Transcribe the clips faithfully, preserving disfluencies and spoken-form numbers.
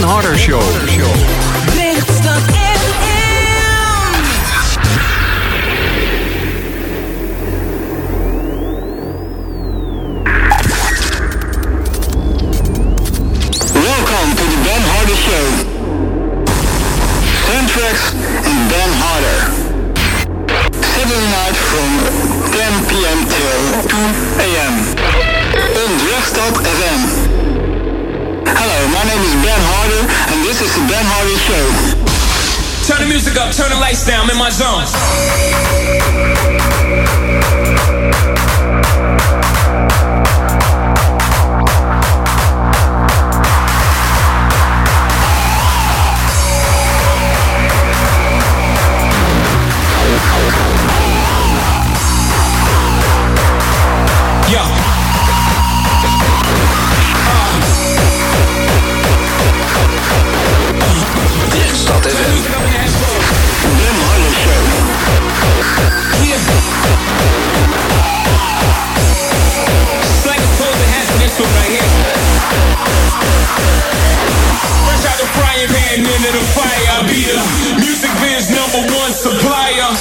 Harder Show. Lichtstad F M. Welcome to the Ben Harder Show. Soundtracks and Ben Harder. Saturday night from ten p.m. till two a.m. on Lichtstad F M. Hello, my name is Ben Harder, and this is the Ben Harder Show. Turn the music up, turn the lights down, I'm in my zone. Yo. Lichtstad F M. Ben Harder Show. Yeah. It's like a pose that has this one right here. Fresh out the frying pan into the fire. I be the music biz number one supplier.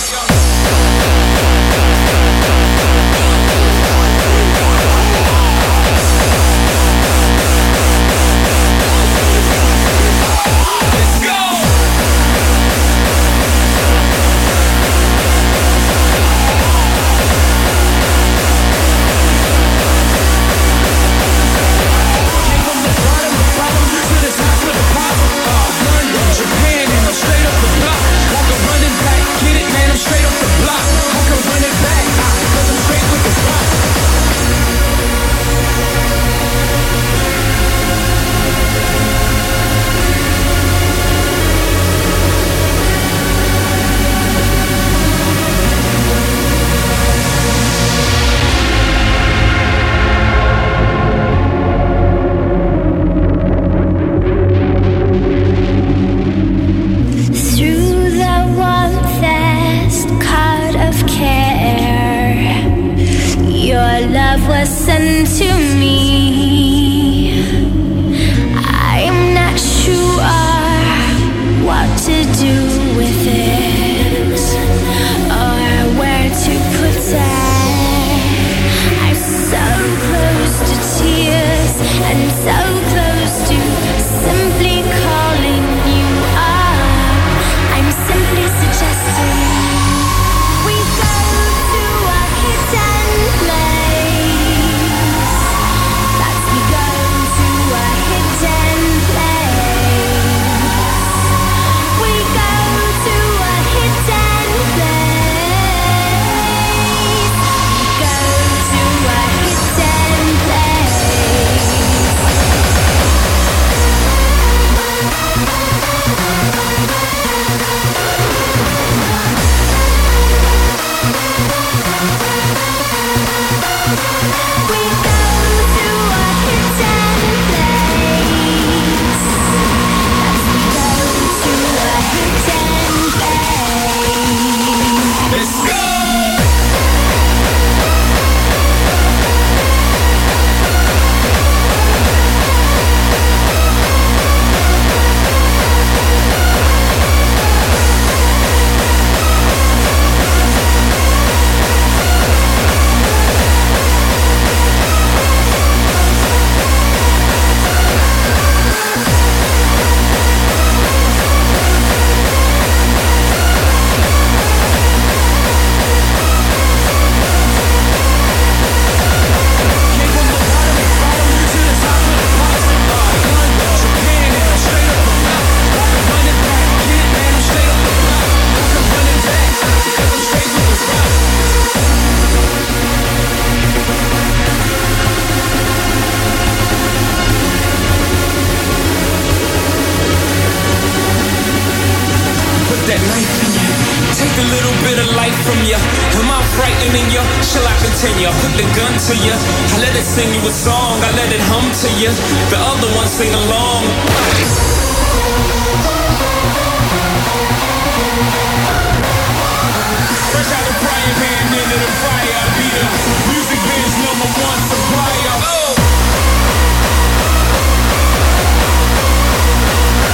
Music biz number one supplier. Oh.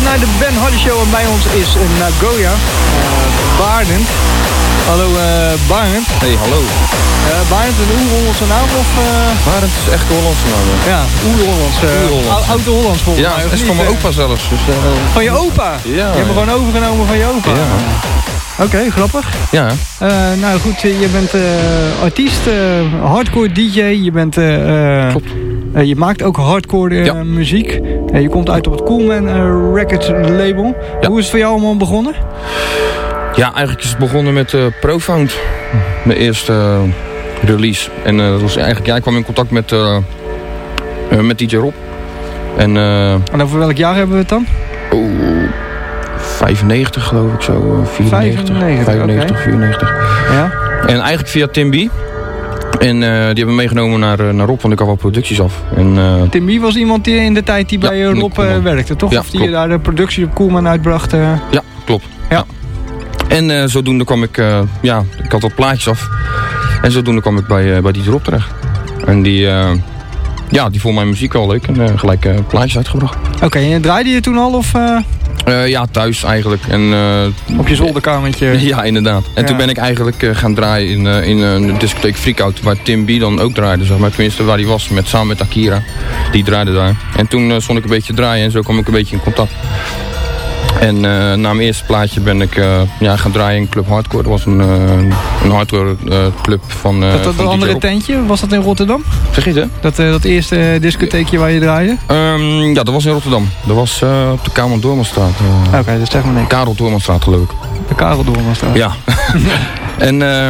naar de Ben Hardy Show en bij ons is Nagoya, uh, Barend. Hallo uh, Barend. Hey, hallo. Uh, Barend, een oer-Hollandse naam of... Uh... Barend is echt de Hollandse naam. Ja, oer-Hollands. Uh, Oud-Hollands volgens ja, mij. Ja, is van mijn opa zelfs. Dus, uh... Van je opa? Ja. Je hebt hem gewoon overgenomen van je opa? Ja. Oké, okay, grappig. Ja. Uh, nou goed, je bent uh, artiest, uh, hardcore D J. Je bent... Uh, Klopt. Uh, je maakt ook hardcore uh, ja. muziek. Uh, je komt uit op het Coolman uh, Records label. Ja. Hoe is het voor jou allemaal begonnen? Ja, eigenlijk is het begonnen met uh, Profound. Mijn eerste uh, release. En uh, dat was eigenlijk, ja, ik kwam in contact met, uh, uh, met D J Rob. En, uh, en over welk jaar hebben we het dan? Oh, vijfennegentig geloof ik zo. vierennegentig, vijfennegentig, okay. vierennegentig. Ja. En eigenlijk via Tim B. En uh, die hebben me meegenomen naar, uh, naar Rob, want ik had wel producties af. En, uh, Tim B was iemand die in de tijd die bij ja, Rob uh, werkte, toch? Ja, of die klopt. daar de productie op Coolman uitbracht? Uh... Ja, klopt. Ja. Ja. En uh, zodoende kwam ik, uh, ja, ik had wat plaatjes af. En zodoende kwam ik bij, uh, bij D J Rob terecht. En die, uh, ja, die vond mijn muziek wel leuk en uh, gelijk uh, plaatjes uitgebracht. Oké, okay, en draaide je toen al of... Uh... Uh, ja, thuis eigenlijk. En, uh, op je zolderkamertje? Ja, inderdaad. En ja. toen ben ik eigenlijk uh, gaan draaien in, uh, in uh, de discotheek Freakout, waar Tim B dan ook draaide, zeg maar. Tenminste, waar hij was, met, samen met Akira. Die draaide daar. En toen uh, stond ik een beetje te draaien en zo kwam ik een beetje in contact. En uh, na mijn eerste plaatje ben ik uh, ja, gaan draaien in Club Hardcore. Dat was een, uh, een hardcore uh, club van uh, Dat, dat van een andere tentje, was dat in Rotterdam? Zeg je het? Dat, uh, dat eerste discotheekje waar je draaide? Um, ja, dat was in Rotterdam. Dat was uh, op de Karel Doormanstraat. Uh, Oké, okay, dat zeg maar niks. Karel Doormanstraat geloof ik. De Karel Doormanstraat? Ja. en, uh,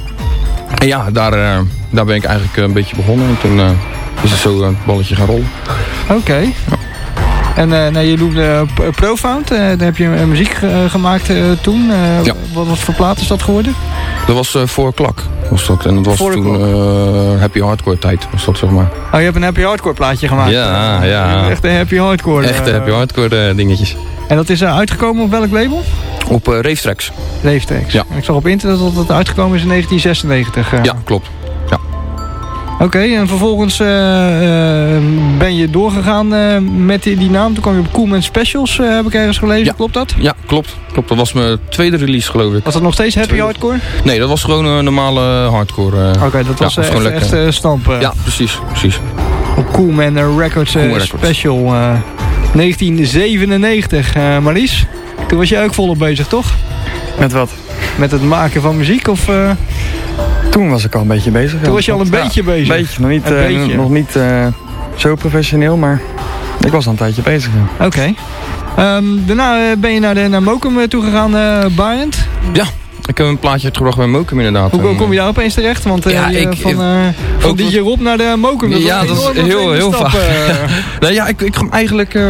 en ja, daar, uh, daar ben ik eigenlijk een beetje begonnen. En toen uh, is het zo uh, het balletje gaan rollen. Oké. Okay. Ja. En uh, nou, je noemde uh, Profound, uh, daar heb je uh, muziek uh, gemaakt uh, toen. Uh, ja. wat, wat voor plaat is dat geworden? Dat was uh, voor Klak. Was dat. En dat was voor toen uh, Happy Hardcore tijd, was dat zeg maar. Oh, je hebt een Happy Hardcore plaatje gemaakt? Ja, uh, ja. Echt een Happy Hardcore. Uh, Echte Happy Hardcore uh, dingetjes. En dat is uh, uitgekomen op welk label? Op uh, Ravetracks. Ravetracks. Ja. Ik zag op internet dat het uitgekomen is in negentien zesennegentig. Uh. Ja, klopt. Ja. Oké, okay, en vervolgens uh, uh, ben je doorgegaan uh, met die, die naam. Toen kwam je op Coolman Specials, uh, heb ik ergens gelezen. Ja. Klopt dat? Ja, klopt. klopt. Dat was mijn tweede release, geloof ik. Was dat nog steeds Happy tweede. Hardcore? Nee, dat was gewoon een normale hardcore. Uh, Oké, okay, dat was, ja, was echt, echt uh, stamp. Uh. Ja, precies. precies. Op Coolman uh, Records, uh, Cool Special uh, negentien zevenennegentig. Uh, Marlies, toen was jij ook volop bezig, toch? Met wat? Met het maken van muziek, of... Uh... Toen was ik al een beetje bezig. Toen was je al een ja, beetje bezig? Een beetje, nog niet, uh, beetje. Nog niet uh, zo professioneel, maar ik was al een tijdje bezig. Ja. Oké. Okay. Um, daarna ben je naar, de, naar Mokum toegegaan, uh, Barend? Ja, ik heb een plaatje uitgebracht bij Mokum inderdaad. Hoe kom je daar opeens terecht? Want uh, ja, ik, van, uh, van D J Rob naar de Mokum, dat ja, dat is heel, heel vaak. Uh. nou ja, ik, ik kwam eigenlijk... Uh,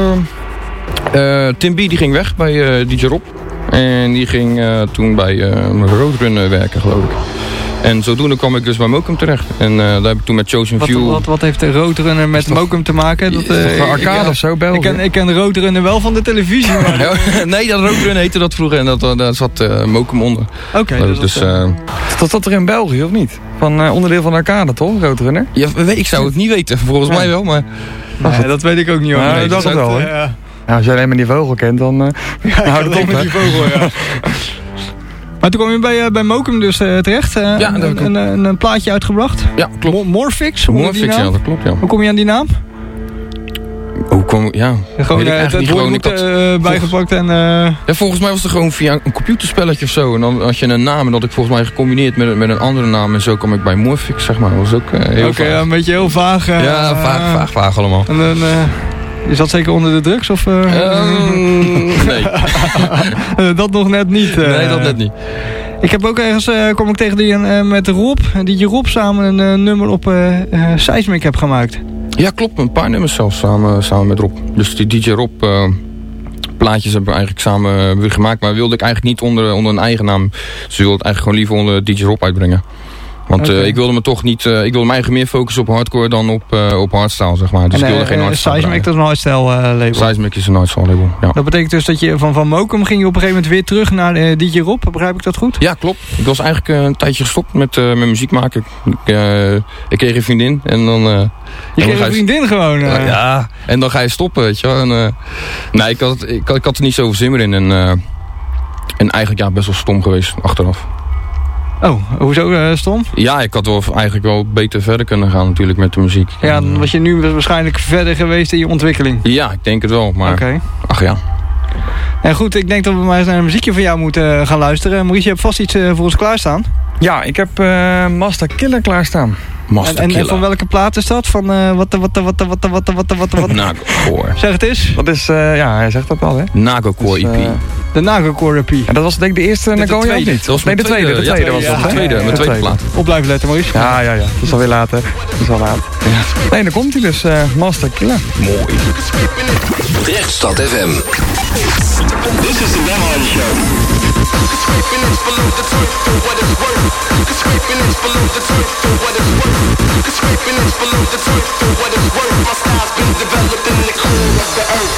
uh, Tim B die ging weg bij uh, D J Rob. En die ging uh, toen bij uh, Roadrun werken, geloof ik. En zodoende kwam ik dus bij Mokum terecht. En uh, daar heb ik toen met Chosen wat, View... Wat, wat heeft de Roadrunner met Mokum te maken? Dat, uh, is toch arcade ik, of zo, België? Ik ken, ik ken de Roadrunner wel van de televisie. Maar... nee, dat Roadrunner heette dat vroeger en dat, daar zat uh, Mokum onder. Oké. Okay, dus, dus, uh, dat zat er in België, of niet? Van uh, onderdeel van arcade, toch? Roadrunner? Ja, ik zou het niet weten. Volgens ja. mij wel, maar... Nee, dat weet ik ook niet. Hoor. Nou, nee, dat dacht het wel, uh, ja. Ja, als jij alleen maar die vogel kent, dan uh, ja, houd het op, met die vogel, ja. Maar toen kwam je bij, uh, bij Mokum dus uh, terecht. Uh, ja, een, een, een, een plaatje uitgebracht. Ja, klopt. Morfix? Morfix, ja, dat klopt, ja. Hoe kom je aan die naam? Hoe kom ja. Gewoon uh, het, het woord uh, bijgepakt en... Uh... Ja, volgens mij was het gewoon via een computerspelletje of zo. En dan had je een naam en dat ik volgens mij gecombineerd met, met een andere naam. En zo kwam ik bij Morfix, zeg maar. Dat was ook uh, heel Oké, okay, ja, een beetje heel vaag. Uh, ja, vaag, vaag, vaag allemaal. En dan... Uh... Is dat zeker onder de drugs? Of, uh... um, nee. dat nog net niet. Uh... Nee, dat net niet. Ik heb ook ergens, uh, kom ik tegen die uh, met Rob, die je Rob samen een uh, nummer op uh, uh, Seismic heb gemaakt. Ja, klopt. Een paar nummers zelfs samen, samen met Rob. Dus die D J Rob uh, plaatjes hebben we eigenlijk samen uh, gemaakt. Maar wilde ik eigenlijk niet onder, onder een eigen naam. Dus we wilden het eigenlijk gewoon liever onder D J Rob uitbrengen. Want Okay. uh, ik wilde me toch niet, uh, ik wilde me eigenlijk meer focussen op hardcore dan op, uh, op hardstyle, zeg maar. Dus en, ik wilde uh, geen hardstyle Seismic, dat is een hardstyle uh, label. Seismic is een hardstyle label, ja. Dat betekent dus dat je van, van Mokum ging je op een gegeven moment weer terug naar uh, D J Rob, begrijp ik dat goed? Ja, klopt. Ik was eigenlijk uh, een tijdje gestopt met, uh, met muziek maken. Ik, uh, ik kreeg een vriendin en dan... Uh, je kreeg een vriendin gewoon? Uh. Uh, ja, en dan ga je stoppen, weet je wel. En, uh, nee, ik had, ik, ik had er niet zoveel zin meer in en, uh, en eigenlijk ja, best wel stom geweest achteraf. Oh, hoezo uh, stom? Ja, ik had wel eigenlijk wel beter verder kunnen gaan natuurlijk met de muziek. Ja, dan was je nu waarschijnlijk verder geweest in je ontwikkeling. Ja, ik denk het wel, maar... Okay. Ach ja. En goed, ik denk dat we maar eens naar een muziekje van jou moeten uh, gaan luisteren. Maurice, je hebt vast iets uh, voor ons klaarstaan. Ja, ik heb uh, Master Killer klaarstaan. Master en, en, Killer. en van welke plaat is dat? Van uh, wat de wat de wat de wat de wat de wat de wat de wat Nagelcore. Zeg het eens. Dat is, uh, ja, hij zegt dat wel, hè? Nagelcore dus, E P. Uh, de Nagelcore E P. En dat was denk ik de eerste Nagoya of niet? Dat was nee, de tweede. De tweede ja, was ja, dat, de hè? tweede, Ja, mijn tweede tweede. plaat. Op blijven letten, Maurice. Ja, ja, ja. Dat is alweer later. Dat is al laat. Ja. Nee, dan komt hij dus. Uh, Master Killer. Mooi. Rechtstad F M. This is the Ben Harder Show. Scraping it below the turf for what it's worth. Scraping it below the turf for what it's worth. Scraping it below the turf for what it's worth. My style's been developed in the core of the earth.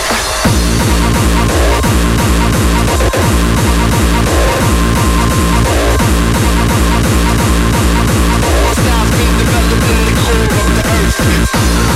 My style's been developed in the core of the earth.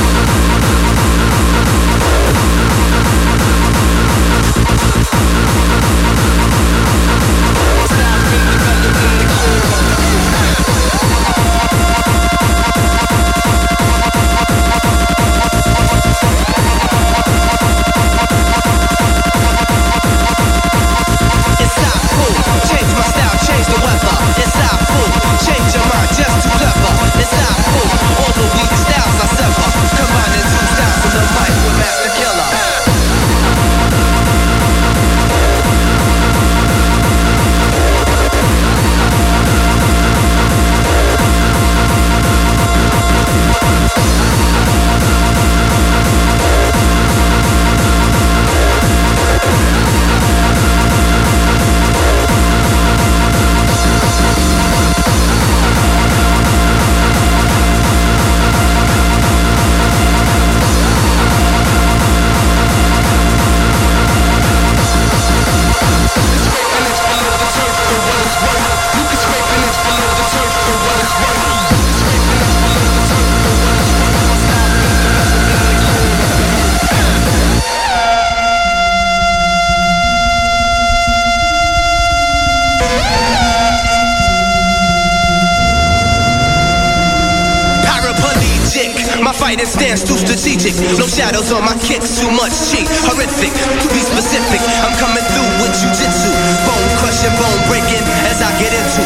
Fighting stance too strategic. No shadows on my kicks, too much cheat. Horrific, to be specific. I'm coming through with jujitsu. Bone crushing, bone breaking as I get into.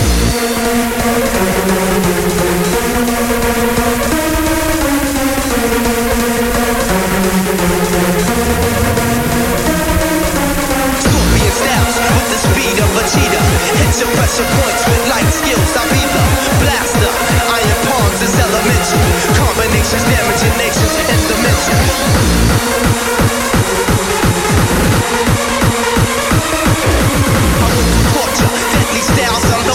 Scorpion stabs with the speed of a cheetah. Hit your pressure points with light skills. I be the blaster. Iron palms is elemental. Combinations damaging nations and dimensions. Torture, deadly styles, I'm the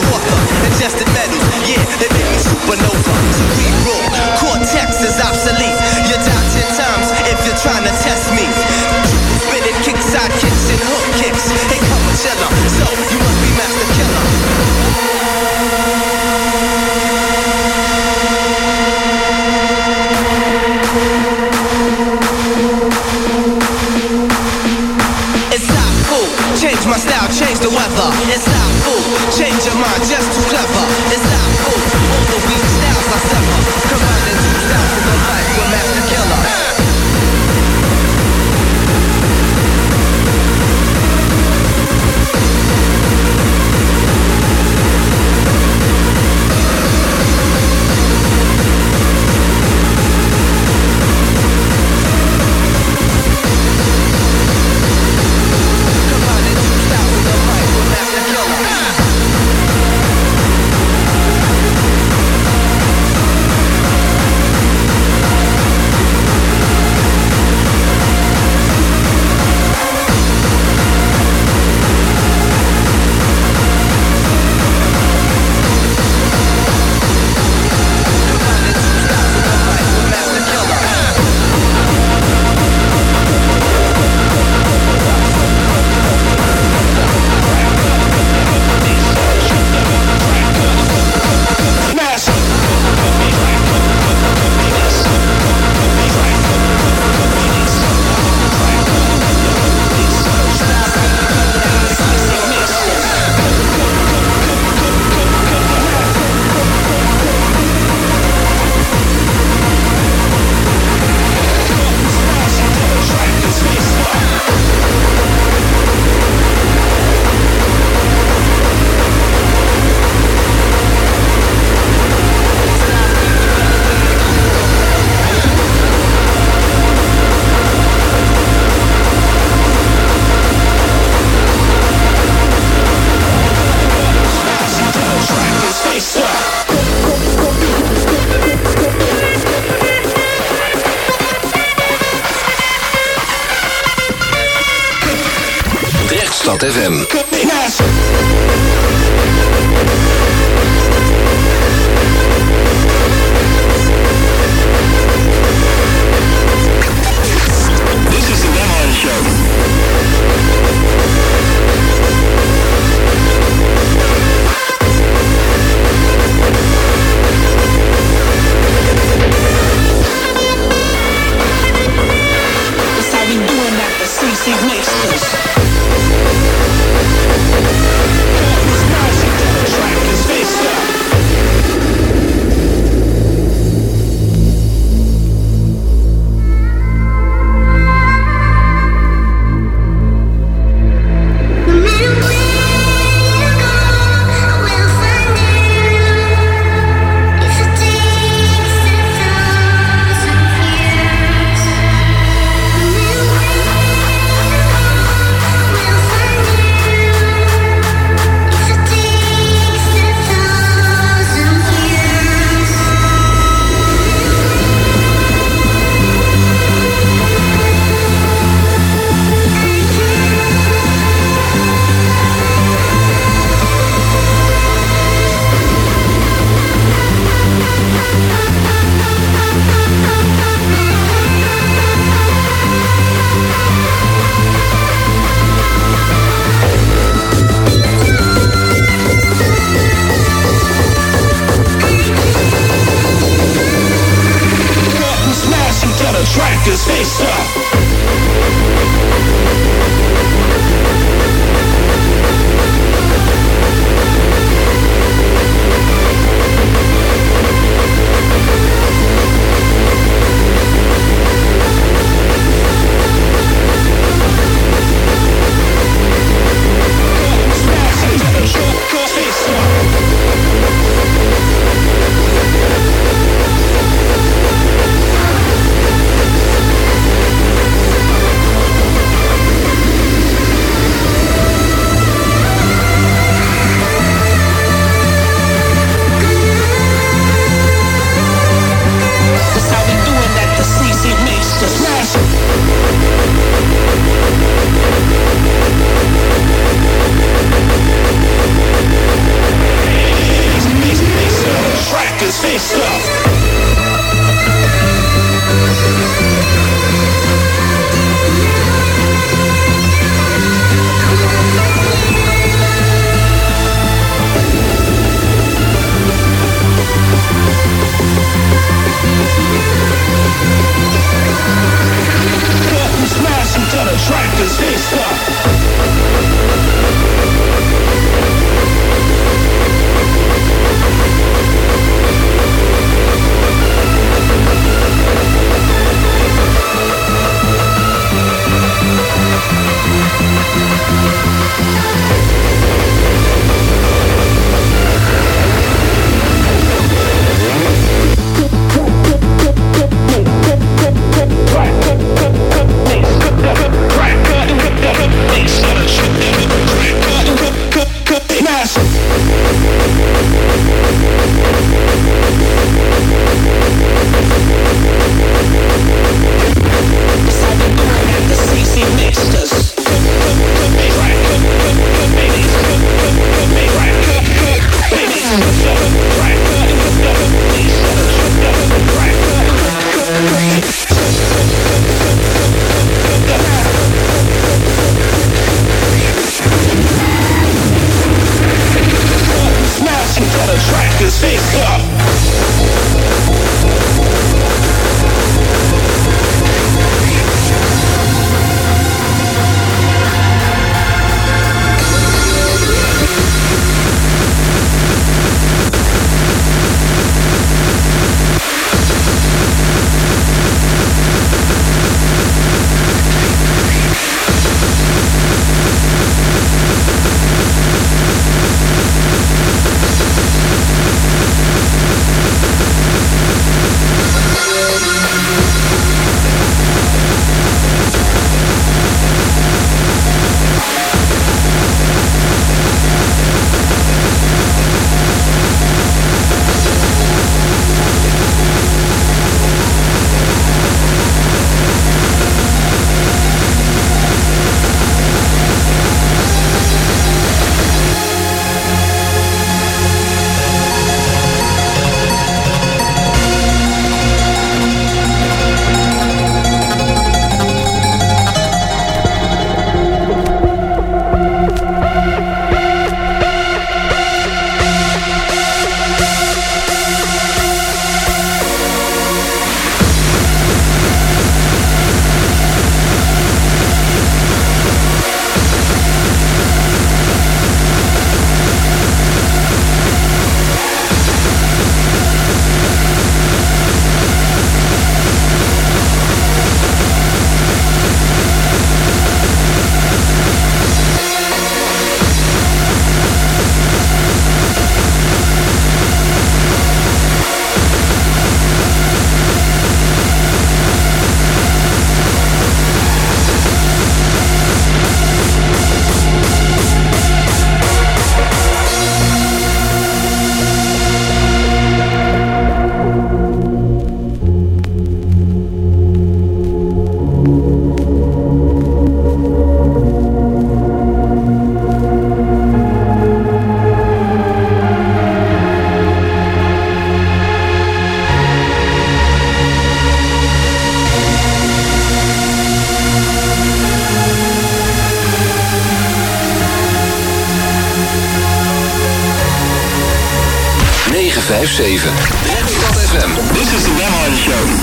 Rechtstad F M. This is the Ben Harder Show. That's how we doing that, the C C Mixers. Track is face up. Track is face up. That's how we doing that, the C C Mixers. Smash it. Track is face up. Smash until the track is face up. vijf zeven. Drechtstad F M. This is the Ben Harder Show.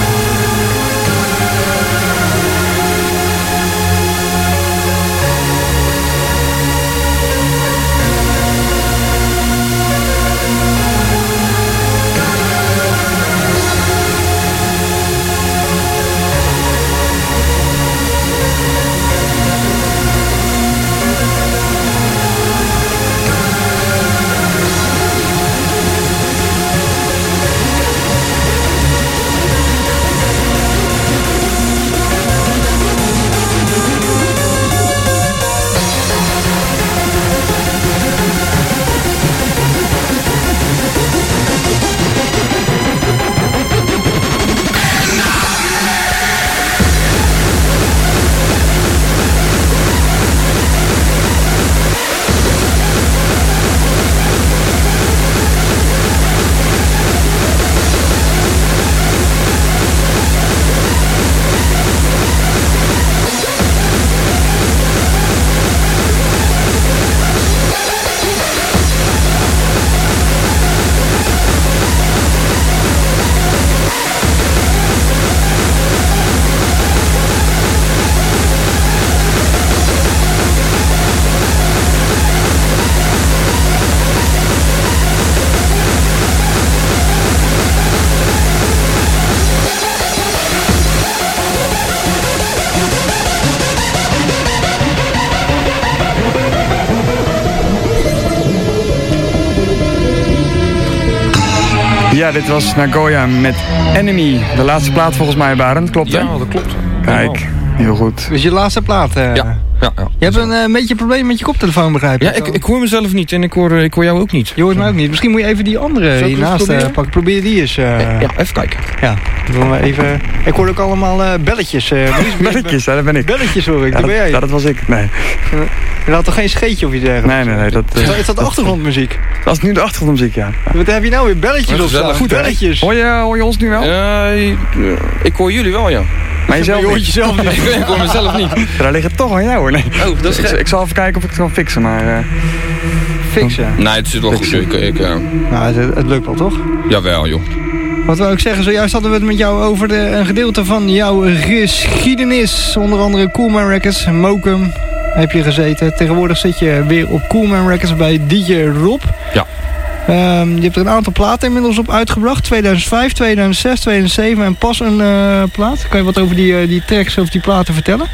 Ja, dit was Nagoya met Enemy. De laatste plaat volgens mij, Barend. Klopt, hè? Ja, dat klopt. Kijk, heel goed. Dus je laatste plaat. Uh, Ja, ja, ja. Je hebt een uh, beetje een probleem met je koptelefoon, begrijp ik. Ja, ik, ik hoor mezelf niet en ik hoor, ik hoor jou ook niet. Je hoort mij ook niet. Misschien moet je even die andere Zal ik hiernaast eens proberen? uh, pakken. Probeer die eens. Uh, Ja, ja, even kijken. ja. Doen we even. Ik hoor ook allemaal uh, belletjes. Uh, Belletjes, hè, dat ben ik. Belletjes hoor ik. Ja, dat ben dat, jij. ja, dat was ik. Nee, Je had toch geen scheetje of iets dergelijks? nee, nee. nee dat, uh, Is dat, is dat achtergrondmuziek? dat is nu de achtergrondmuziek, ja. Wat heb je nou weer belletjes op staan? Goed, hè? Belletjes. Hoor je, hoor je ons nu wel? Uh, ik hoor jullie wel, ja. Maar jezelf je hoort niet. jezelf niet. ik, ik hoor mezelf niet. Daar ligt het toch aan jou, hoor. Nee. Oh, dat is ik, gek. ik zal even kijken of ik het kan fixen, maar... Uh, Fixen. Nee, het zit wel goed. Ik, ik, uh, Nou, het, het lukt wel, toch? jawel, joh. Wat wil ik zeggen? Zojuist hadden we het met jou over de, een gedeelte van jouw geschiedenis. Onder andere Coolman Records, Mokum heb je gezeten. Tegenwoordig zit je weer op Coolman Records bij D J Rob. Ja. Um, je hebt er een aantal platen inmiddels op uitgebracht. tweeduizend vijf, tweeduizend zes, tweeduizend zeven en pas een uh, plaat. Kan je wat over die, uh, die tracks of die platen vertellen?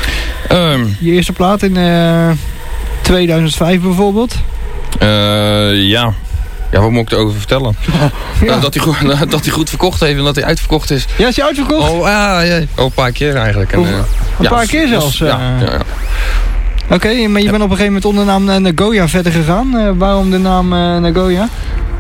Um, Je eerste plaat in uh, tweeduizend vijf bijvoorbeeld. uh, ja. Ja, wat moet ik erover vertellen? Ja. Uh, dat, hij goed, dat hij goed verkocht heeft en dat hij uitverkocht is. Ja, is die uitverkocht? Oh, ja, ja. Oh, een paar keer eigenlijk. En, uh, een ja, paar keer dus- zelfs? Ja, uh. ja, ja. Oké, okay, maar je bent op een gegeven moment onder de naam uh, Nagoya verder gegaan. Uh, waarom de naam uh, Nagoya?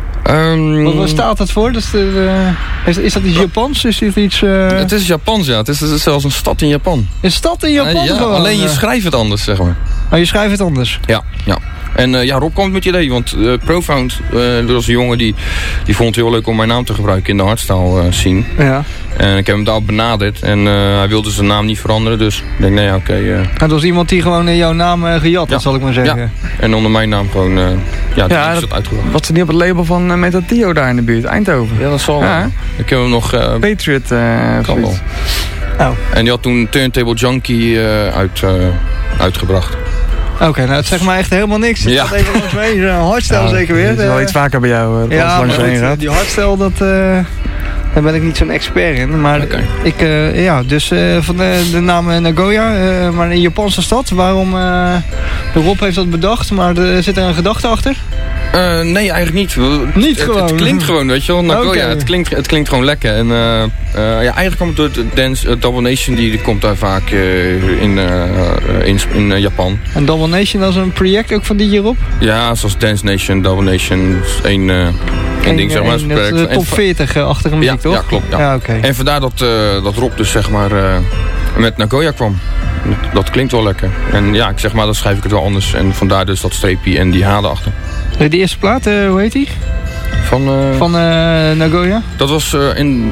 Um, Wat, wat staat dat voor? Dus de, uh, is, is dat iets Japans? Is dit iets... Uh... Het is Japans, ja. Het is, het is zelfs een stad in Japan. Een stad in Japan Uh, ja, gewoon? alleen je uh. schrijft het anders, zeg maar. Oh, je schrijft het anders? Ja, ja. En uh, ja, Rob kwam met het idee, want uh, Profound, uh, dat was een jongen die, die vond het heel leuk om mijn naam te gebruiken in de hardstyle uh, scene. Ja. En ik heb hem daar benaderd en uh, hij wilde zijn naam niet veranderen, dus ik denk, nee, oké. Okay, uh, Nou, dat was iemand die gewoon uh, jouw naam uh, gejat, Ja. dat zal ik maar zeggen. Ja. En onder mijn naam gewoon, uh, ja, Ja, is dat- dat uitgebracht. wat ze niet op het label van uh, Metatio daar in de buurt, Eindhoven. Ja, dat zal Ja, wel. Ik heb hem nog... Uh, Patriot. Uh, kan wel. Oh. En die had toen Turntable Junkie uh, uit, uh, uitgebracht. Oké, okay, nou het zegt mij echt helemaal niks. Het Ja. gaat even langs mee. Een hardstyle Ja, zeker weer. Het is wel Uh, iets vaker bij jou, uh, dat ja, alles langs maar heen goed, gaat. die hardstyle, dat, uh, daar ben ik niet zo'n expert in. Maar Oké. ik, uh, ja, dus uh, van de, de naam uh, Nagoya, uh, maar een Japanse stad. Waarom, uh, de Rob heeft dat bedacht, maar er zit er een gedachte achter? Uh, nee, eigenlijk niet. Niet het, gewoon? Het klinkt gewoon, weet je wel. Nagoya, Oké. het, klinkt, het klinkt gewoon lekker. En uh, uh, ja, eigenlijk komt het door de dance, uh, Double Nation, die, die komt daar vaak uh, in, uh, in, in uh, Japan. En Double Nation, dat is een project ook van D J Rob? Ja, zoals Dance Nation, Double Nation, is één, uh, één ding zeg maar. Een, een, de top veertig-achtige muziek, ja, toch? Ja, klopt. Ja. Ja, oké. En vandaar dat, uh, dat Rob dus zeg maar uh, met Nagoya kwam. Dat, dat klinkt wel lekker. En ja, ik zeg maar, dan schrijf ik het wel anders. En vandaar dus dat streepje en die H erachter. De eerste plaat, uh, hoe heet die? Van, uh, Van uh, Nagoya? dat was uh, in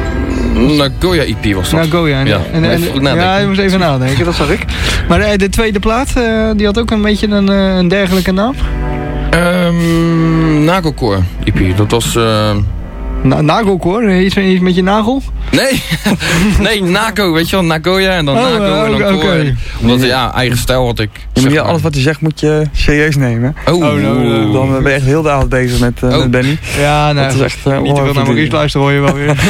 Nagoya E P was dat. Nagoya. En, Ja, en, en, even goed nadenken. ja, je moest even nadenken, dat zag ik. Maar de, de tweede plaat, uh, die had ook een beetje een, uh, een dergelijke naam? Um, Nagelcore E P, dat was... Uh... Na nagelcore, iets, iets met je nagel? Nee, nee, Nago, weet je wel, Nagoya en dan oh, Nago uh, en dan okay. Core. Omdat, ja, eigen stijl had ik. Je moet je, alles wat hij zegt moet je serieus nemen. Oh, oh no, no. Dan ben je echt heel de avond bezig met, uh, oh. met Benny. Ja, nee, dat is echt uh, niet te veel naar Maurice luisteren hoor je wel weer.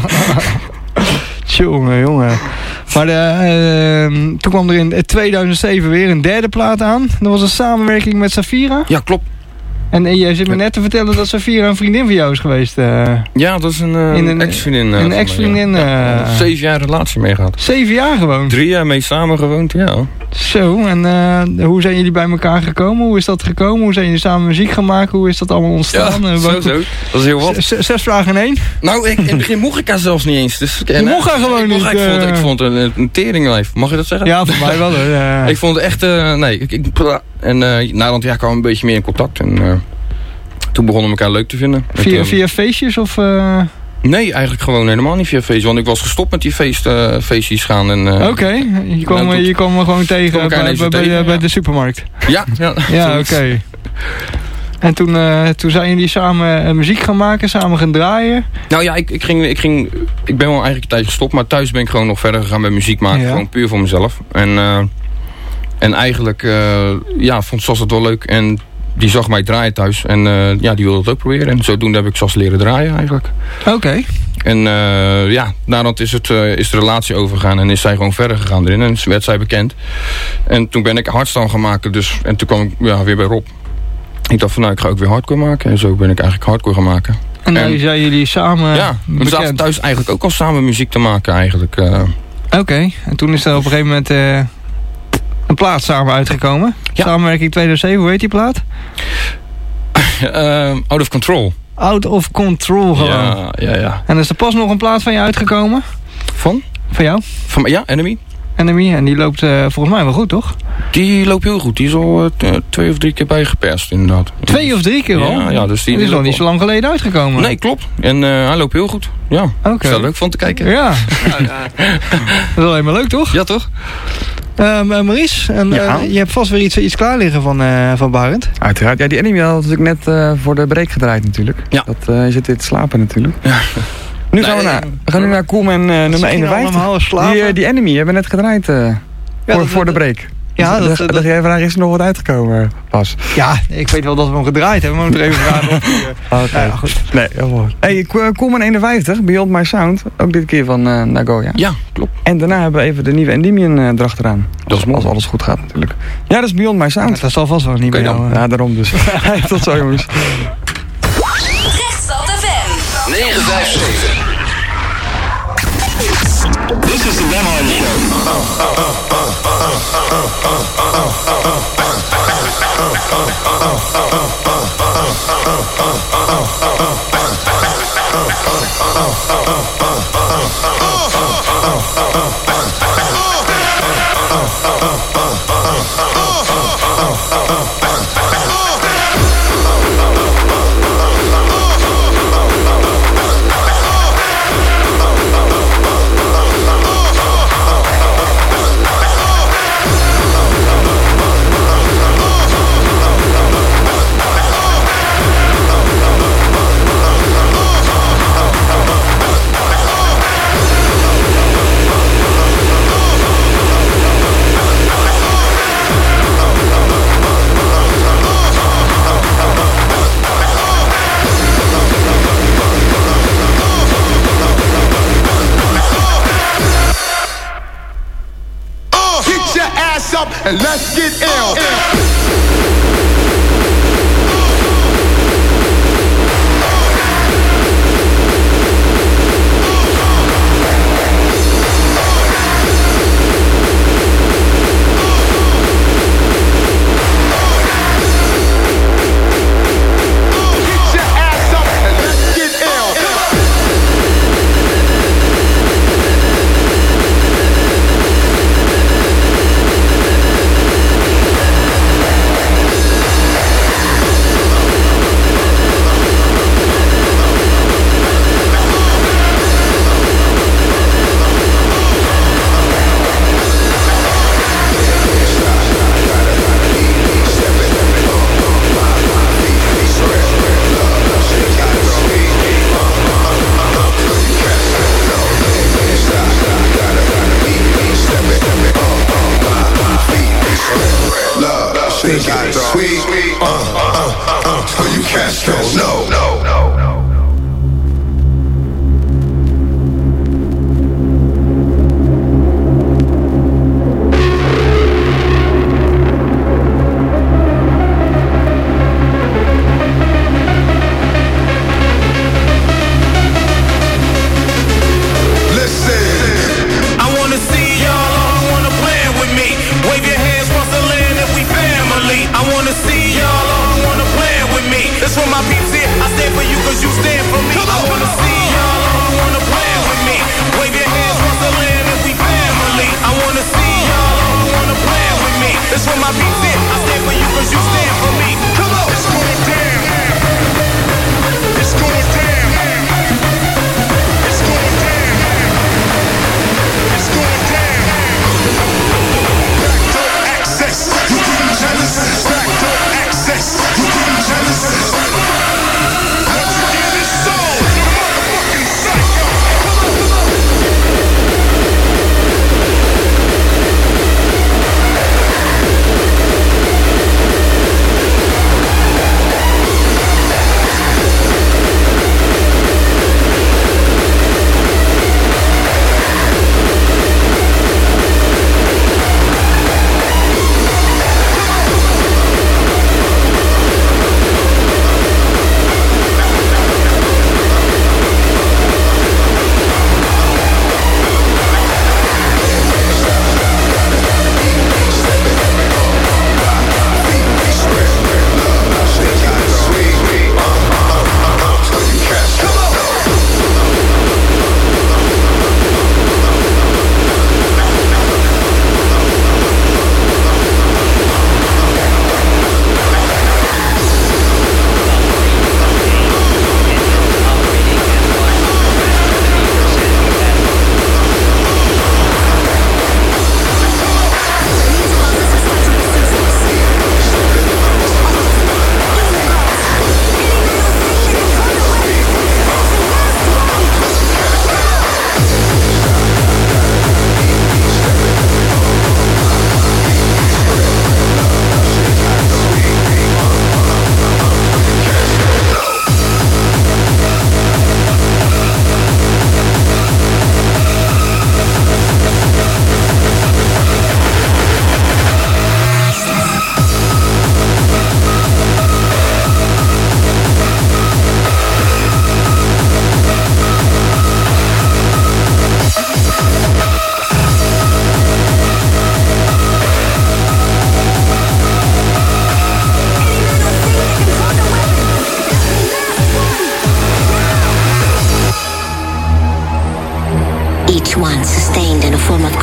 Jongen, jongen. Maar de, uh, toen kwam er in tweeduizend zeven weer een derde plaat aan. Dat was een samenwerking met Safira. Ja, klopt. En, en jij zit me net te vertellen dat Safira een vriendin van jou is geweest. Uh, ja, dat is een, uh, een ex-vriendin. Uh, een ex-vriendin. Uh, ja, zeven jaar relatie mee gehad. Zeven jaar gewoon? Drie jaar mee samen gewoond, ja. Zo, en uh, hoe zijn jullie bij elkaar gekomen? Hoe is dat gekomen? Hoe zijn jullie samen muziek gaan maken? Hoe is dat allemaal ontstaan? Ja, uh, zo, zo. Dat is heel wat. Z zes vragen in één? Nou, ik, in het begin mocht ik haar zelfs niet eens. Dus, je en, mocht haar gewoon ik, niet? Ik, uh, vond, ik vond het een, een teringlijf. Mag je dat zeggen? Ja, voor mij wel. Uh. Ik vond het echt... Uh, nee, ik... ik en uh, na dat jaar kwam een beetje meer in contact. En uh, toen begonnen we elkaar leuk te vinden. Via, toen, via feestjes of... Uh... Nee, eigenlijk gewoon helemaal niet via feestjes. Want ik was gestopt met die feest, uh, feestjes gaan. Uh, oké, okay. je kwam nou, je kwam me gewoon tegen bij, bij, tegen, bij, ja. bij de supermarkt. Ja, ja. Ja, oké. Okay. En toen, uh, toen zijn jullie samen uh, muziek gaan maken, samen gaan draaien? Nou ja, ik, ik, ging, ik, ging, ik ben wel eigenlijk een tijdje gestopt. Maar thuis ben ik gewoon nog verder gegaan met muziek maken. Ja. Gewoon puur voor mezelf. En, uh, en eigenlijk uh, ja, vond Sas het wel leuk. En die zag mij draaien thuis. En uh, ja, die wilde het ook proberen. En zodoende heb ik Sas leren draaien eigenlijk. Oké. Okay. En uh, ja, nadat is, het, uh, is de relatie overgegaan. En is zij gewoon verder gegaan erin. En werd zij bekend. En toen ben ik hardstyle gaan maken. Dus, en toen kwam ik ja, weer bij Rob. Ik dacht van nou, ik ga ook weer hardcore maken. En zo ben ik eigenlijk hardcore gaan maken. En nou zijn jullie samen Ja, we zaten thuis eigenlijk ook al samen muziek te maken eigenlijk. Uh. Oké, okay. En toen is er op een gegeven moment uh, een plaat samen uitgekomen. Ja. Samenwerking tweeduizend zeven, hoe heet die plaat? uh, Out of Control. Out of Control gewoon. Ja, ja, ja. En is er pas nog een plaat van je uitgekomen? Van? Van jou? Van, ja, Enemy. Enemy, en die loopt uh, volgens mij wel goed, toch? Die loopt heel goed. Die is al uh, twee of drie keer bijgeperst, inderdaad. Twee of drie keer al? Ja, ja, dus die, die is nog niet zo lang geleden uitgekomen. Nee, klopt. En uh, hij loopt heel goed. Ja, okay. Is daar leuk van te kijken. Ja. ja, ja. Dat is alleen maar leuk, toch? Ja, toch? Uh, Maurice, en, ja. uh, je hebt vast weer iets, iets klaar liggen van, uh, van Barend. Uiteraard. Ja, die Enemy had ik net uh, voor de break gedraaid natuurlijk. Ja. Dat uh, je zit weer te slapen natuurlijk. Ja. Nu gaan nee, we naar, we gaan nu naar Coolman uh, nummer eenenvijftig. Die, uh, die Enemy hebben we net gedraaid uh, ja, voor, dat, voor de break. Ja, dus, dat, dat, dat, dat jij vraag, is er nog wat uitgekomen, Pas? Ja, ik weet wel dat we hem gedraaid hebben, maar we moeten even vragen of... Oké, okay. Ja, goed. Nee, heel goed. Hey, Coolman eenenvijftig, Beyond My Sound, ook dit keer van uh, Nagoya. Ja, klopt. En daarna hebben we even de nieuwe Endymion uh, erachteraan. Dat is mooi. Als alles goed gaat natuurlijk. Ja, dat is Beyond My Sound. Ja, dat zal vast wel niet bij jou. Ja, daarom dus. Tot zo, jongens. Rechtsstad F M negen vijf zeven. This is the Ben Hardy Show. And let's get ill.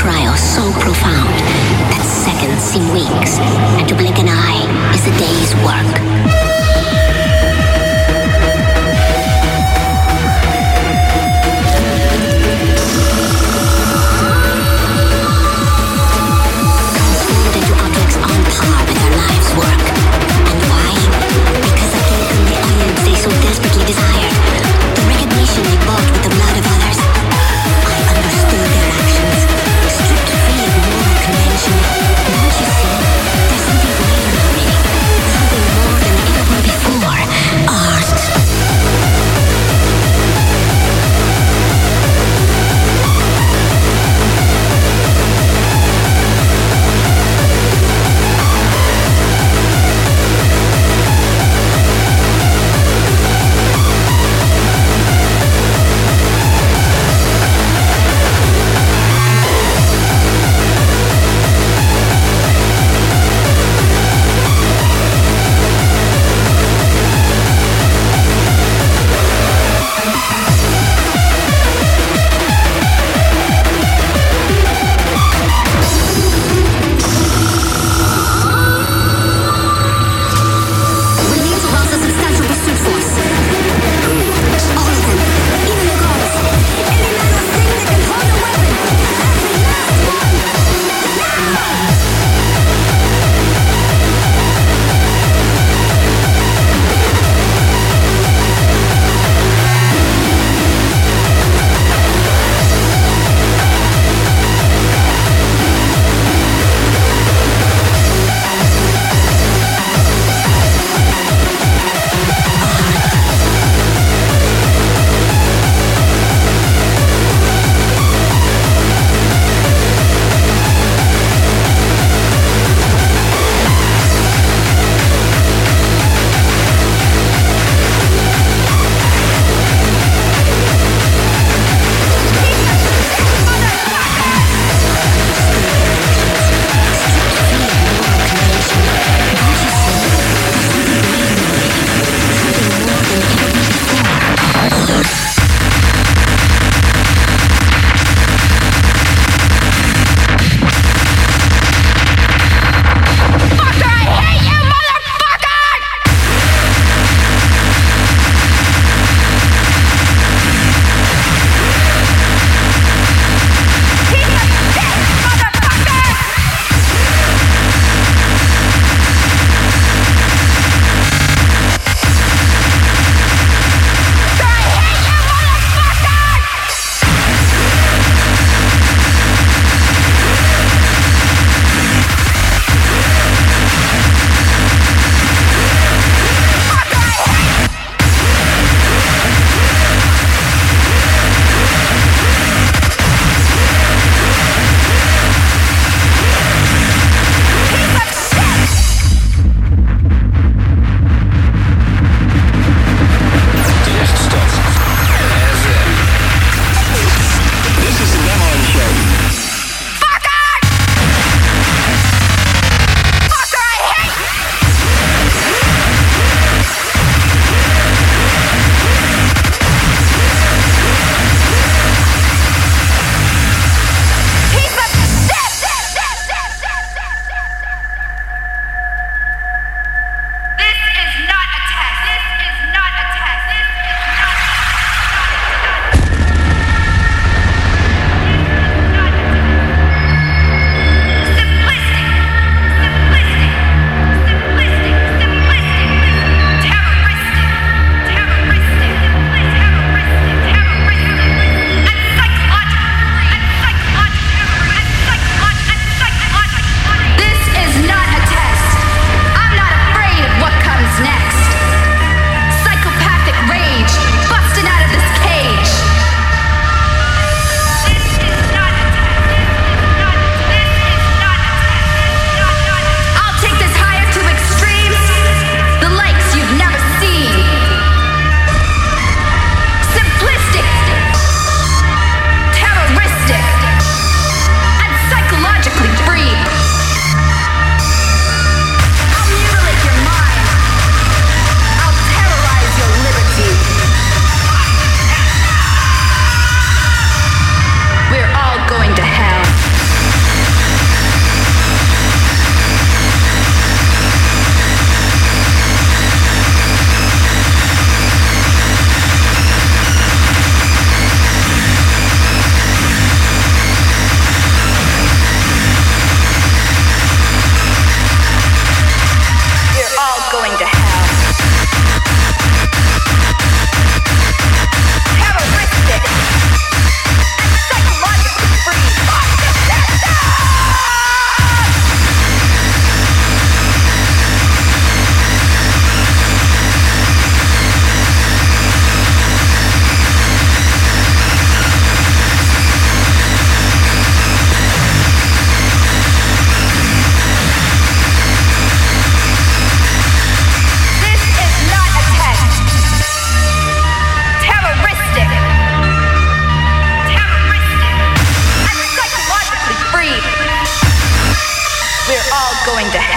trial so profound that seconds seem weeks, and to blink an eye is a day's work. Transformed into objects on par with their lives' work. And why? Because I gave them the islands they so desperately desired, the recognition they bought with the blood of others. I understood their actions, stripped free of moral convention. Don't you see? There's something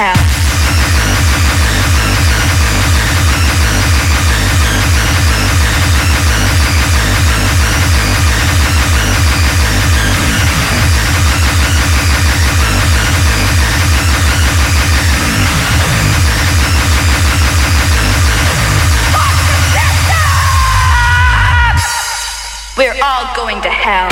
hell. We're all going to hell.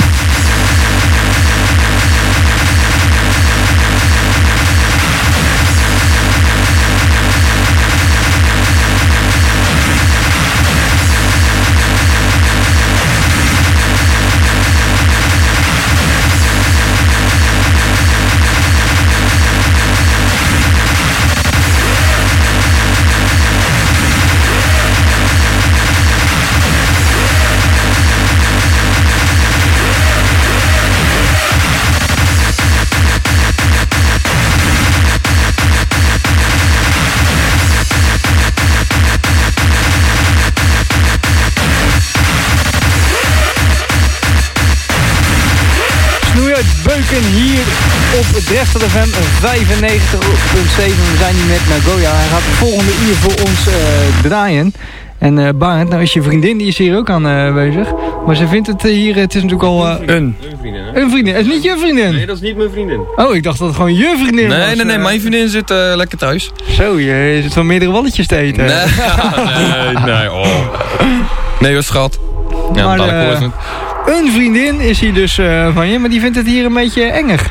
Beuken hier op Drefter F M vijfennegentig punt zeven. We zijn hier met Nagoya. Hij gaat de volgende uur voor ons uh, draaien. En uh, Barend, nou is je vriendin, die is hier ook aan uh, bezig. Maar ze vindt het uh, hier, het is natuurlijk al... Uh, een. Een vriendin, hè? Een vriendin. Het is niet je vriendin? Nee, dat is niet mijn vriendin. Oh, ik dacht dat het gewoon je vriendin nee, was. Nee, nee, nee. Uh, mijn vriendin zit uh, lekker thuis. Zo, je zit van meerdere walletjes te eten. Nee, nee, nee, oh. Nee, hoor, schat. Ja, maar, uh, het. Een vriendin is hier dus uh, van je, maar die vindt het hier een beetje enger.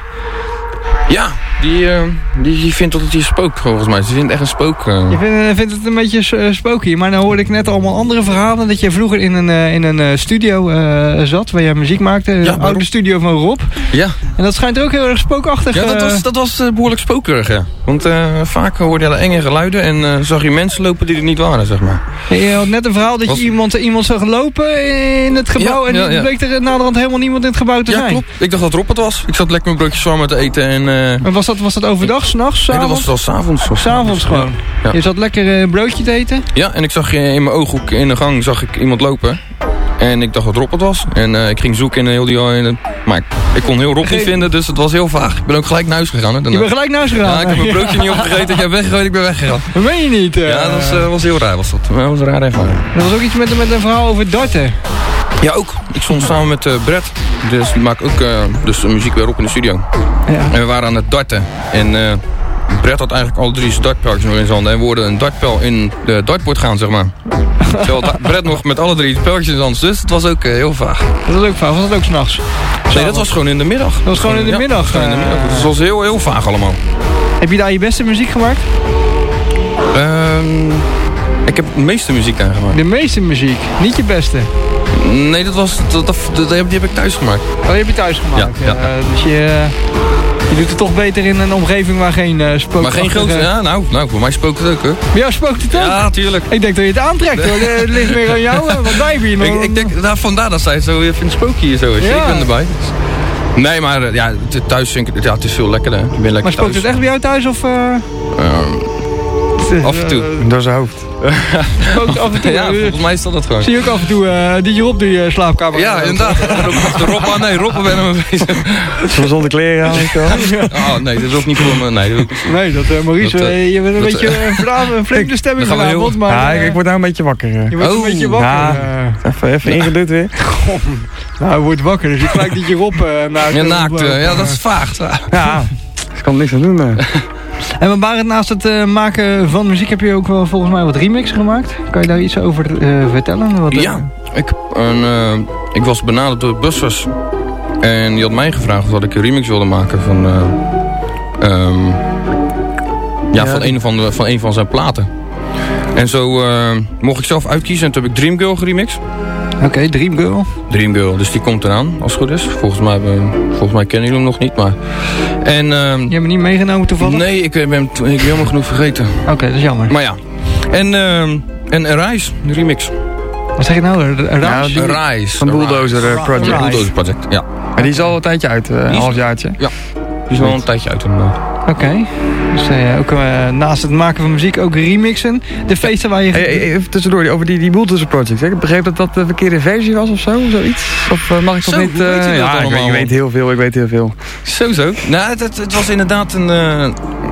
Ja, die, uh, die, die vindt dat het hier spookt volgens mij. Ze vindt echt een spook. Uh. Je vindt, vindt het een beetje uh, spooky, maar dan hoorde ik net allemaal andere verhalen. Dat jij vroeger in een, uh, in een uh, studio uh, zat, waar jij muziek maakte. Ja, de oude studio van Rob. Ja. En dat schijnt ook heel erg spookachtig. Ja, dat was, dat was uh, behoorlijk spookerig, ja. Want uh, vaak hoorde je enge geluiden en uh, zag je mensen lopen die er niet waren, zeg maar. Je had net een verhaal dat was... je iemand, iemand zag lopen in het gebouw. Ja, en ja, ja. bleek er naderhand helemaal niemand in het gebouw te ja, zijn. Ja, klopt. Ik dacht dat Rob het was. Ik zat lekker mijn broodjes warm te eten en... Uh... En was dat, was dat overdag, 's nachts, 's nee, dat was wel 's avonds. 's avonds gewoon. Ja. Je zat lekker een uh, broodje te eten? Ja, en ik zag in mijn ooghoek in de gang zag ik iemand lopen. En ik dacht dat Rob het was. En uh, ik ging zoeken in heel die... In maar ik, ik kon heel Rob niet vinden, dus het was heel vaag. Ik ben ook gelijk naar huis gegaan. Hè, je bent gelijk naar huis gegaan? Ja, ik heb mijn broodje niet opgegeten. Ik heb weggegooid, ik ben weggegaan. Dat meen je niet? Uh... Ja, dat was, uh, was heel raar was dat. Dat was een raar ervaring. Er was ook iets met, met een verhaal over darten. Ja, ook. Ik stond samen met uh, Brett. Dus die maakt ook uh, dus muziek weer op in de studio. Ja. En we waren aan het darten. En uh, Brett had eigenlijk alle drie zijn dartpijltjes nog in zijn handen. En we hoorden een dartpijl in de dartboard gaan, zeg maar. Terwijl Brett nog met alle drie de pijltjes in zijn handen. Dus het was ook uh, heel vaag. Dat was ook vaag. Was dat ook 's nachts? Nee, dat was gewoon in de middag. Dat was gewoon in de ja, middag? Uh, in de middag. Dus het was heel, heel vaag allemaal. Heb je daar je beste muziek gemaakt? Um, ik heb de meeste muziek aangemaakt. De meeste muziek? Niet je beste? Nee, dat was, dat, dat, dat, die heb ik thuis gemaakt. Oh, die heb je thuis gemaakt? Ja. ja. Uh, dus je, je doet het toch beter in een omgeving waar geen uh, spook... Maar geen grote... Ja, nou, nou, voor mij spookt het ook, hoor. Bij jou spookt het ook? Ja, natuurlijk. Ik denk dat je het aantrekt, hoor. Het ligt meer aan jou, want wij hebben hier nog... Ik, ik denk, nou, vandaar dat zij het zo vindt spooky hier zo is. Ja. Ik ben erbij. Nee, maar ja, thuis vind ik... Ja, het is veel lekkerder. Ik ben lekker maar spookt thuis. het echt bij jou thuis, of... Uh... Uh, af en toe. Door zijn hoofd. Spookt af en toe. Ja, volgens mij is dat het gewoon. Zie je ook af en toe uh, die je op die uh, slaapkamer? Ja, inderdaad. De Rob aan, nee, Rob ben ik mee bezig. Zonder kleren aan. Oh, nee, dat is ook niet voor me. Nee, dat, nee, dat uh, Maurice, dat, uh, je bent een dat, beetje uh, een vreemde stemming vanavond. Maar, ja, ik, ik word nou een beetje wakker. Uh. Je wordt oh, een beetje wakker. Ja, uh. Even, even ingedut weer. Goh, nou, hij wordt wakker, dus ik gelijk dat je Rob uh, naakt. Ja, naakt. Uh, ja, dat is vaag. Ja, ik kan niks aan doen. Uh. En we waren naast het uh, maken van muziek heb je ook wel volgens mij wat remixen gemaakt. Kan je daar iets over uh, vertellen? Wat, uh... Ja, ik, een, uh, ik was benaderd door Bussers. En die had mij gevraagd of ik een remix wilde maken van, uh, um, ja, ja, van, een van, de, van een van zijn platen. En zo uh, mocht ik zelf uitkiezen en toen heb ik Dreamgirl geremixed. Oké, okay, Dreamgirl. Dreamgirl, dus die komt eraan, als het goed is. Volgens mij, volgens mij kennen jullie hem nog niet, maar... En, uh, je hebt hem niet meegenomen toevallig? Nee, ik ben, ik ben helemaal genoeg vergeten. Oké, okay, dat is jammer. Maar ja. En, uh, en Arise, de remix. Wat zeg je nou? Arise? Ja, Arise. Van Bulldozer uh, Project. Arise. Bulldozer Project, ja. Maar die is al een tijdje uit, uh, een halfjaartje. Ja, die is wel een tijdje uit inderdaad. Oké, okay. Dus uh, ook uh, naast het maken van muziek ook remixen. De feesten waar je... Hey, hey, even tussendoor, over die, die Bulldozer Project. Ik begreep dat dat de verkeerde versie was of zo, zoiets? Of uh, mag ik toch zo, niet... Uh, weet je dat ja, ik weet, ik weet heel veel, ik weet heel veel. Zo, zo. Nou, het, het, het was inderdaad een... Uh,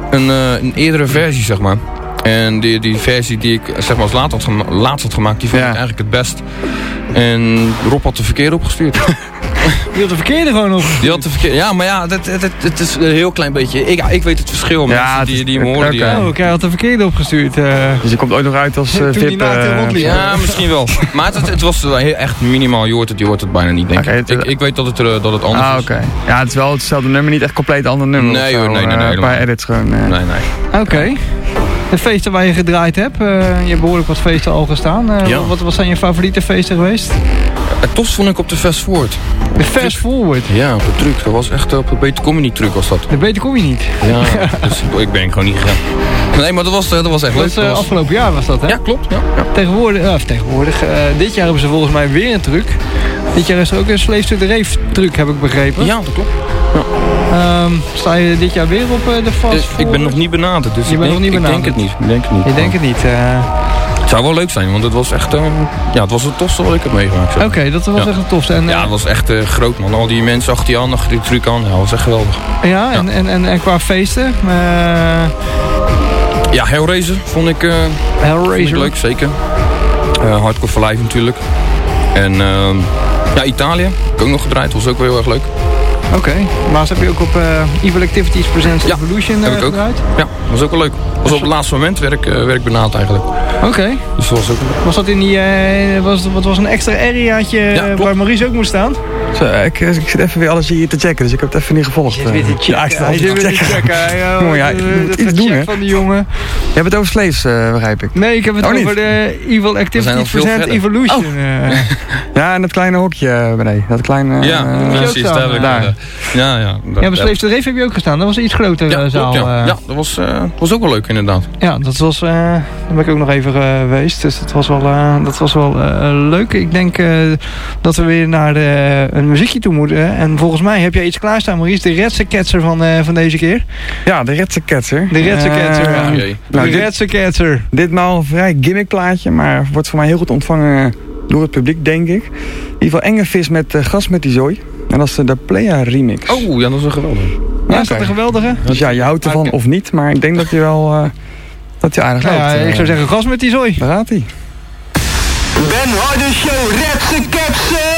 een, uh, een eerdere versie, zeg maar. En die, die versie die ik zeg maar als laat had gema- laatst had gemaakt, die vond ja. ik eigenlijk het best. En Rob had de verkeerde opgestuurd. Die had de verkeerde gewoon opgestuurd? Die had de verkeerde, ja, maar ja, het, het, het, het is een heel klein beetje. Ik, ik weet het verschil, ja, mensen die, die hem horen. Die, oh, oké, hij had de verkeerde opgestuurd. Uh, dus je komt ooit nog uit als uh, V I P. Uh, ja, misschien wel. Maar het, het, het was heel, echt minimaal, je hoort het, je hoort het bijna niet, denk okay, ik. Ik, ik weet dat het, uh, dat het anders ah, is. Okay. Ja, het is wel hetzelfde nummer, niet echt compleet ander nummer. Nee, hoor, nee, nee, nee. Een paar edits gewoon. Uh. Nee, nee. Oké. Okay. De feesten waar je gedraaid hebt, uh, je hebt behoorlijk wat feesten al gestaan. Uh, ja. wat, wat zijn je favoriete feesten geweest? Het tofst vond ik op de Fast Forward. De Fast Forward? Ja, op de truc. Dat was echt op de Beter Kom je niet truc was dat. De Beter Kom je niet? Ja, dus ik ben gewoon niet gegaan. Nee, maar dat was, dat was echt dat leuk. Was, uh, afgelopen jaar was dat, hè? Ja, klopt. Ja. Ja. Tegenwoordig, uh, tegenwoordig uh, dit jaar hebben ze volgens mij weer een truc. Dit jaar is er ook een Slaves to the Rave truc, heb ik begrepen. Ja, dat klopt. Ja. Um, sta je dit jaar weer op uh, de Fast Forward? Ik ben nog niet benaderd, dus je ik, bent denk, nog niet ik benaderd. denk het niet. Ik denk het niet. Je denkt het niet. Uh... Het zou wel leuk zijn, want het was echt, uh, ja, het was het tofste wat ik heb meegemaakt. Oké, okay, dat was ja. echt het tofste. En, uh... ja, het was echt uh, groot, man. Al die mensen achter die aan, achter die truc aan, ja, dat was echt geweldig. Ja, ja. En, en, en, en qua feesten? Uh... Ja, Hellraiser vond ik, uh, Hellraiser. vond ik leuk, zeker. Uh, Hardcore for Life natuurlijk. En uh, ja, Italië, heb ik ook nog gedraaid, was ook wel heel erg leuk. Oké, okay. Maar heb je ook op uh, Evil Activities Presents ja, Evolution uh, heb ik ook. gedraaid? Ja, was ook wel leuk. Was op het laatste moment werd ik, uh, werd ik benaderd eigenlijk. Oké. Okay. Dus dat was ook was dat in die, uh, was, wat was een extra areaatje ja, waar Maurice ook moest staan? Zo, ik, ik zit even weer alles hier te checken, dus ik heb het even niet gevolgd. Je zit weer te checken. Ja, ik sta hij zit weer te checken. Ja, Mooi, ja, je moet iets doen, hè. Van die jongen. Je hebt het over Slaves, uh, begrijp ik. Nee, ik heb het oh, over niet. de Evil Activities Presents Evolution. Oh. Uh. Ja, en dat kleine hokje beneden. Dat kleine... Ja, uh, precies. Daar. daar. Ja, ja. Dat, ja, maar Slaves to the Rave heb je ook gestaan. Dat was een iets grotere ja, zaal. Klopt, ja. Uh. ja, dat was, uh, was ook wel leuk inderdaad. Ja, dat was... Uh, daar ben ik ook nog even uh, geweest. Dus dat was wel, uh, dat was wel uh, leuk. Ik denk uh, dat we weer naar de, een muziekje toe moeten. En volgens mij heb jij iets klaarstaan, Maurice. De Redse Ketser van, uh, van deze keer. Ja, de Redse Ketser. De Redse Ketser, uh, ja. Okay. Nou, de Redse Ketser. Ditmaal een vrij gimmick plaatje, maar wordt voor mij heel goed ontvangen door het publiek, denk ik. In ieder geval Enge Vis met uh, Gas met die Zooi. En dat is de, de Playa remix. Oh, ja, dat is een geweldige. Ja, ja, is dat een geweldige? Dus ja, je houdt ervan okay. of niet, maar ik denk dat je wel... Uh, dat je aardig nou, loopt. Ja, uh, ik zou zeggen, Gas met die Zooi. Daar gaat hij. Ben Harder Show, Redse Ketser!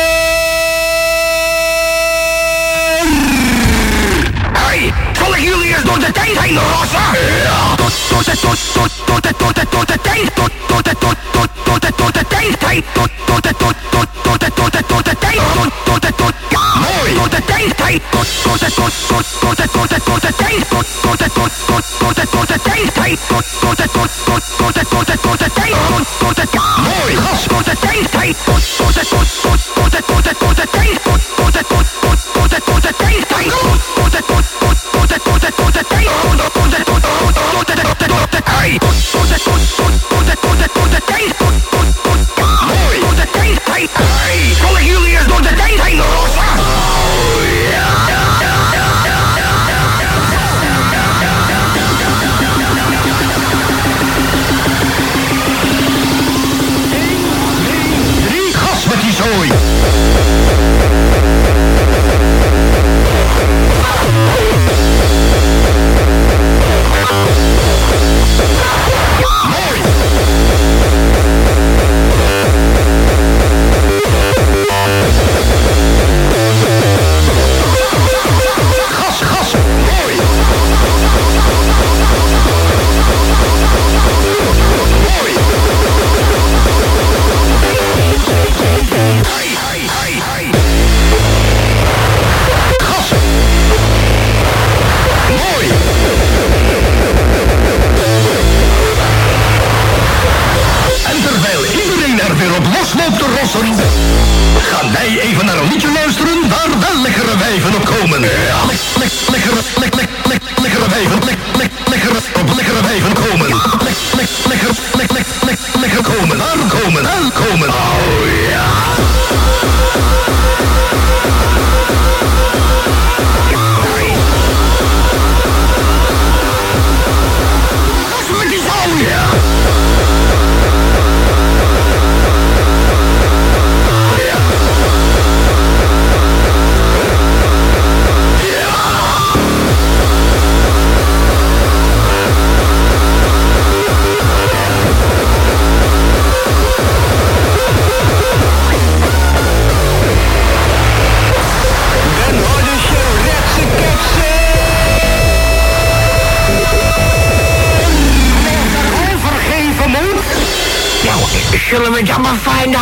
Hey, zal ik jullie eens door de tent heen rossen? Ja. Tot, tot, tot, tot, tot, tot, tot, tot, tot de tent, tot, tot, tot, tot, tot, tot, tot de tent heen, tot, tot, tot, tot, tot, tot, tot, tot de tent, tot, tot, tot, tot, mooi, tot de tent heen, tot, tot, tot, tot, tot, tot, tot, tot de tent, tot, tot, tot, tot, tot, tot, tot de tent heen, tot, tot, tot, tot, tot, tot, tot, tot de tent, tot, tot, tot, mooi, gas, tot de tent heen, tot, tot, tot, tot, tot, tot, tot, tot de tent, tot, tot, tot, tot, tot, tot, tot de tent heen, tot, tot, tot, tot, tot, tot, tot, tot de tent, tot, tot, tot, tot, tot, tot, tot, tot de hey, tot, tot, tot, tot, tot, tot, tot, tot de tent, tot, tot, tot, mooi, tot de tent heen, hey, zal ik jullie eens door de tent heen rossen? Oh, ja, ja, ja, ja, ja, één, twee, drie, gas met die zooi! Gaan wij even naar een liedje luisteren waar wel lekkere wijven op komen. Ja, le le lekkere, le le le lekkere wijven, le le lekkere, op lekkere wijven komen. Le le lekker, le le le lekker komen, waar komen, waar komen. Oh ja. Gas met die zon. Ja.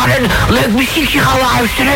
naar een leuk muziekje gaan luisteren.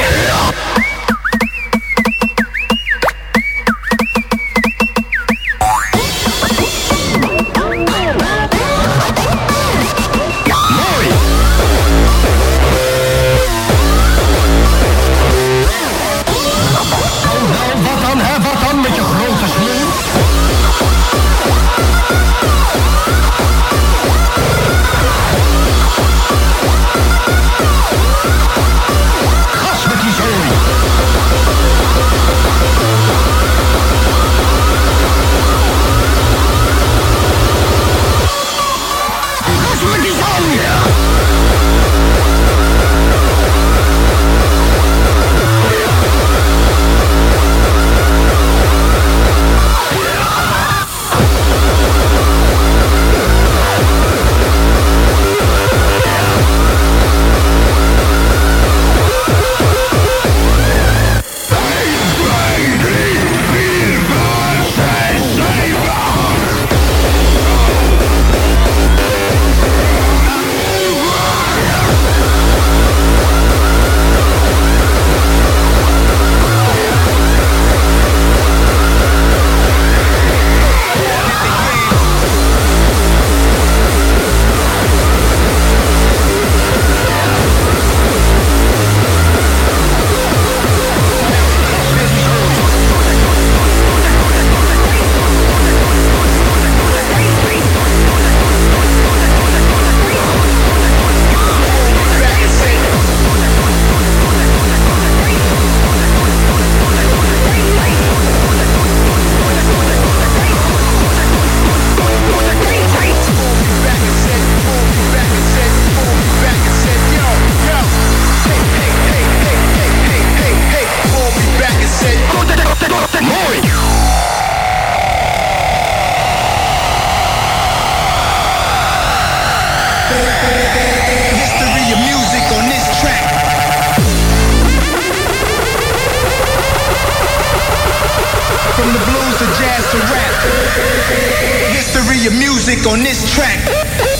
From the blues to jazz to rap. History of music on this track.